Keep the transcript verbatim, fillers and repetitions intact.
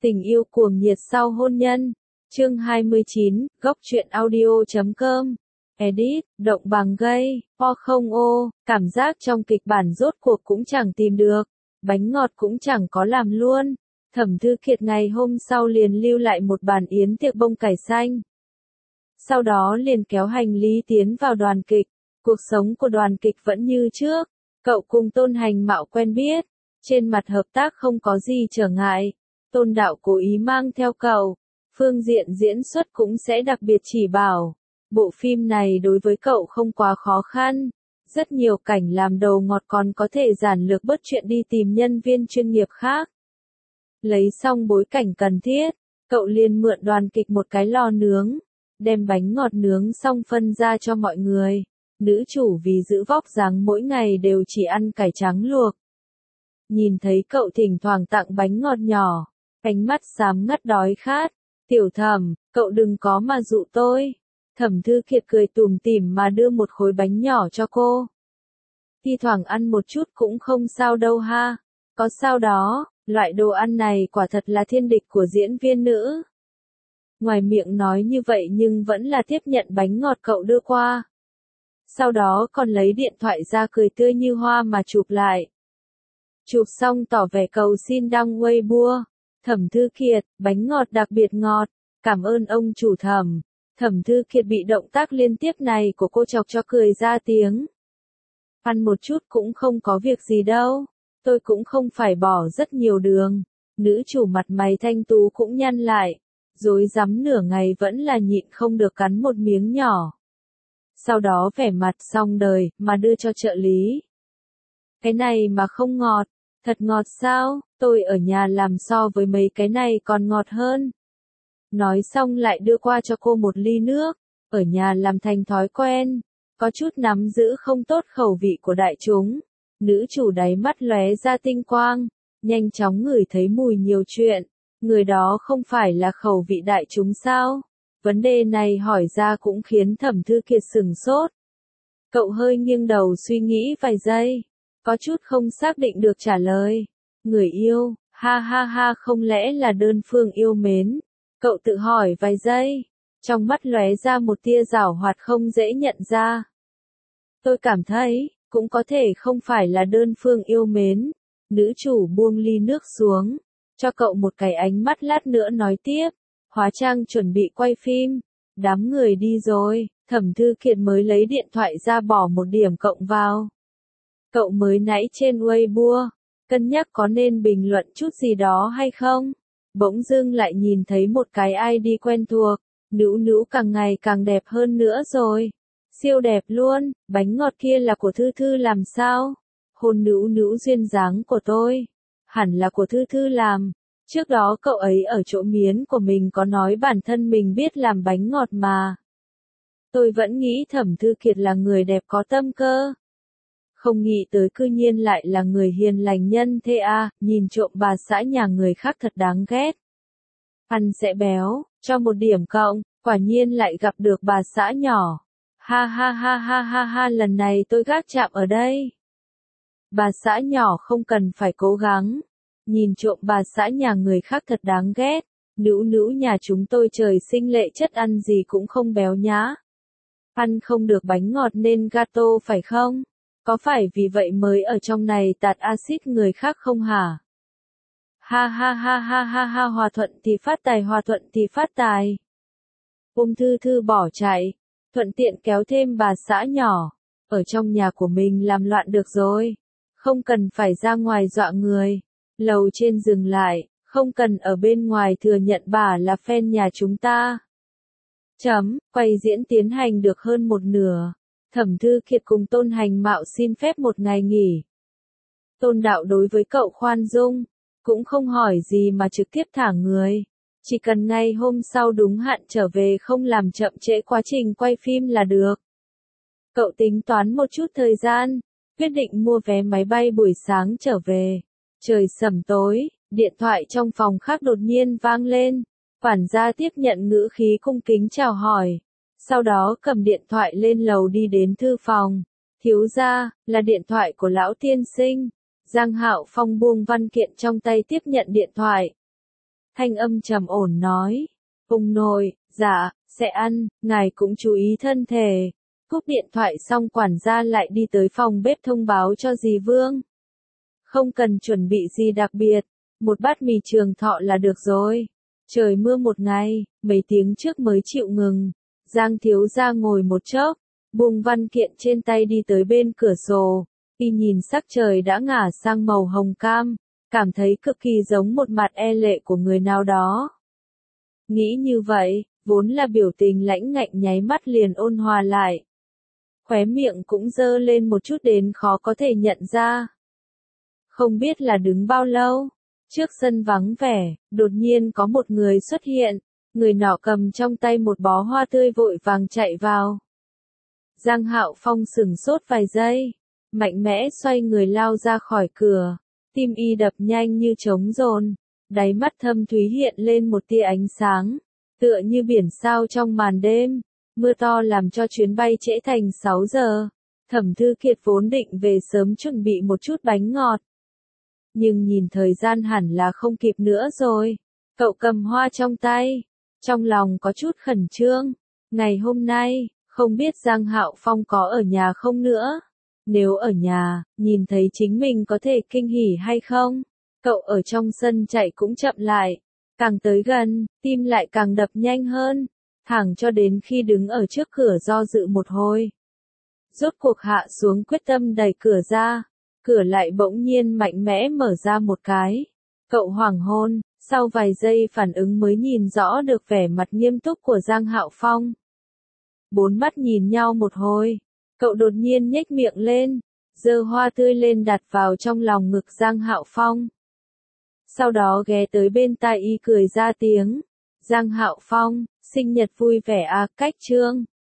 Tình yêu cuồng nhiệt sau hôn nhân. Chương hai mươi chín, góc truyện audio chấm com. Edit, động bằng gây, o không ô, cảm giác trong kịch bản rốt cuộc cũng chẳng tìm được, bánh ngọt cũng chẳng có làm luôn. Thẩm Thư Kiệt ngày hôm sau liền lưu lại một bàn yến tiệc bông cải xanh. Sau đó liền kéo hành lý tiến vào đoàn kịch, cuộc sống của đoàn kịch vẫn như trước, cậu cùng Tôn Hành Mạo quen biết, trên mặt hợp tác không có gì trở ngại. Tôn Đạo cố ý mang theo cậu, phương diện diễn xuất cũng sẽ đặc biệt chỉ bảo. Bộ phim này đối với cậu không quá khó khăn, rất nhiều cảnh làm đầu ngọt còn có thể giản lược bớt chuyện đi tìm nhân viên chuyên nghiệp khác. Lấy xong bối cảnh cần thiết, cậu liền mượn đoàn kịch một cái lò nướng, đem bánh ngọt nướng xong phân ra cho mọi người. Nữ chủ vì giữ vóc dáng mỗi ngày đều chỉ ăn cải trắng luộc. Nhìn thấy cậu thỉnh thoảng tặng bánh ngọt nhỏ, ánh mắt xám ngắt đói khát. Tiểu Thẩm, cậu đừng có mà dụ tôi. Thẩm Thư Kiệt cười tủm tỉm mà đưa một khối bánh nhỏ cho cô. Thi thoảng ăn một chút cũng không sao đâu ha. Có sao đó, loại đồ ăn này quả thật là thiên địch của diễn viên nữ. Ngoài miệng nói như vậy nhưng vẫn là tiếp nhận bánh ngọt cậu đưa qua. Sau đó còn lấy điện thoại ra cười tươi như hoa mà chụp lại. Chụp xong tỏ vẻ cầu xin đăng Weibo. Thẩm Thư Kiệt, bánh ngọt đặc biệt ngọt, cảm ơn ông chủ Thẩm. Thẩm Thư Kiệt bị động tác liên tiếp này của cô chọc cho cười ra tiếng. Ăn một chút cũng không có việc gì đâu, tôi cũng không phải bỏ rất nhiều đường. Nữ chủ mặt mày thanh tú cũng nhăn lại, rối rắm nửa ngày vẫn là nhịn không được cắn một miếng nhỏ. Sau đó vẻ mặt xong đời mà đưa cho trợ lý. Cái này mà không ngọt, thật ngọt sao, tôi ở nhà làm so với mấy cái này còn ngọt hơn. Nói xong lại đưa qua cho cô một ly nước, ở nhà làm thành thói quen, có chút nắm giữ không tốt khẩu vị của đại chúng. Nữ chủ đáy mắt lóe ra tinh quang, nhanh chóng ngửi thấy mùi nhiều chuyện, người đó không phải là khẩu vị đại chúng sao? Vấn đề này hỏi ra cũng khiến Thẩm Thư Kiệt sửng sốt. Cậu hơi nghiêng đầu suy nghĩ vài giây, có chút không xác định được trả lời. Người yêu, ha ha ha, không lẽ là đơn phương yêu mến? Cậu tự hỏi vài giây, trong mắt lóe ra một tia giảo hoạt không dễ nhận ra. Tôi cảm thấy, cũng có thể không phải là đơn phương yêu mến. Nữ chủ buông ly nước xuống, cho cậu một cái ánh mắt lát nữa nói tiếp. Hóa trang chuẩn bị quay phim, đám người đi rồi, Thẩm Thư Kiệt mới lấy điện thoại ra bỏ một điểm cộng vào. Cậu mới nãy trên Weibo, cân nhắc có nên bình luận chút gì đó hay không? Bỗng dưng lại nhìn thấy một cái i đê quen thuộc, Nữu Nữu càng ngày càng đẹp hơn nữa rồi. Siêu đẹp luôn, bánh ngọt kia là của Thư Thư làm sao? Hôn Nữu Nữu duyên dáng của tôi, hẳn là của Thư Thư làm. Trước đó cậu ấy ở chỗ miến của mình có nói bản thân mình biết làm bánh ngọt mà. Tôi vẫn nghĩ Thẩm Thư Kiệt là người đẹp có tâm cơ. Không nghĩ tới cư nhiên lại là người hiền lành nhân thế à, nhìn trộm bà xã nhà người khác thật đáng ghét. Ăn sẽ béo, cho một điểm cộng, quả nhiên lại gặp được bà xã nhỏ. Ha ha ha ha ha ha, lần này tôi gác chạm ở đây. Bà xã nhỏ không cần phải cố gắng. Nhìn trộm bà xã nhà người khác thật đáng ghét. Nữu Nữu nhà chúng tôi trời sinh lệ chất, ăn gì cũng không béo nhá. Ăn không được bánh ngọt nên gato phải không? Có phải vì vậy mới ở trong này tạt axit người khác không hả? Ha ha ha ha ha ha, hòa thuận thì phát tài, hòa thuận thì phát tài. Ôm Thư Thư bỏ chạy, thuận tiện kéo thêm bà xã nhỏ, ở trong nhà của mình làm loạn được rồi. Không cần phải ra ngoài dọa người. Lầu trên dừng lại, không cần ở bên ngoài thừa nhận bà là fan nhà chúng ta. Chấm, quay diễn tiến hành được hơn một nửa. Thẩm Thư Kiệt cùng Tôn Hành Mạo xin phép một ngày nghỉ. Tôn Đạo đối với cậu khoan dung, cũng không hỏi gì mà trực tiếp thả người. Chỉ cần ngay hôm sau đúng hạn trở về, không làm chậm trễ quá trình quay phim là được. Cậu tính toán một chút thời gian, quyết định mua vé máy bay buổi sáng trở về. Trời sẩm tối, điện thoại trong phòng khác đột nhiên vang lên. Quản gia tiếp nhận ngữ khí cung kính chào hỏi. Sau đó cầm điện thoại lên lầu đi đến thư phòng. Thiếu gia, là điện thoại của lão tiên sinh. Giang Hạo Phong buông văn kiện trong tay tiếp nhận điện thoại. thanh âm trầm ổn nói. Ông nội, dạ, sẽ ăn, ngài cũng chú ý thân thể. Cúp điện thoại xong quản gia lại đi tới phòng bếp thông báo cho dì Vương. Không cần chuẩn bị gì đặc biệt, một bát mì Trường Thọ là được rồi. Trời mưa một ngày, mấy tiếng trước mới chịu ngừng. Giang thiếu gia ngồi một chốc, buông văn kiện trên tay đi tới bên cửa sổ. Y nhìn sắc trời đã ngả sang màu hồng cam, cảm thấy cực kỳ giống một mặt e lệ của người nào đó. Nghĩ như vậy, vốn là biểu tình lãnh ngạnh nháy mắt liền ôn hòa lại. Khóe miệng cũng dơ lên một chút đến khó có thể nhận ra. Không biết là đứng bao lâu, trước sân vắng vẻ, đột nhiên có một người xuất hiện, người nọ cầm trong tay một bó hoa tươi vội vàng chạy vào. Giang Hạo Phong sửng sốt vài giây, mạnh mẽ xoay người lao ra khỏi cửa, tim y đập nhanh như trống dồn, đáy mắt thâm thúy hiện lên một tia ánh sáng, tựa như biển sao trong màn đêm. Mưa to làm cho chuyến bay trễ thành sáu giờ, Thẩm Thư Kiệt vốn định về sớm chuẩn bị một chút bánh ngọt. Nhưng nhìn thời gian hẳn là không kịp nữa rồi. Cậu cầm hoa trong tay, trong lòng có chút khẩn trương. Ngày hôm nay, không biết Giang Hạo Phong có ở nhà không nữa. Nếu ở nhà, nhìn thấy chính mình có thể kinh hỉ hay không? Cậu ở trong sân chạy cũng chậm lại. Càng tới gần, tim lại càng đập nhanh hơn. Thẳng cho đến khi đứng ở trước cửa do dự một hồi. Rốt cuộc hạ xuống quyết tâm đẩy cửa ra. Cửa lại bỗng nhiên mạnh mẽ mở ra một cái. Cậu hoảng hôn, sau vài giây phản ứng mới nhìn rõ được vẻ mặt nghiêm túc của Giang Hạo Phong. Bốn mắt nhìn nhau một hồi, cậu đột nhiên nhếch miệng lên, giơ hoa tươi lên đặt vào trong lòng ngực Giang Hạo Phong. Sau đó ghé tới bên tai y cười ra tiếng. Giang Hạo Phong, sinh nhật vui vẻ à, cách trương.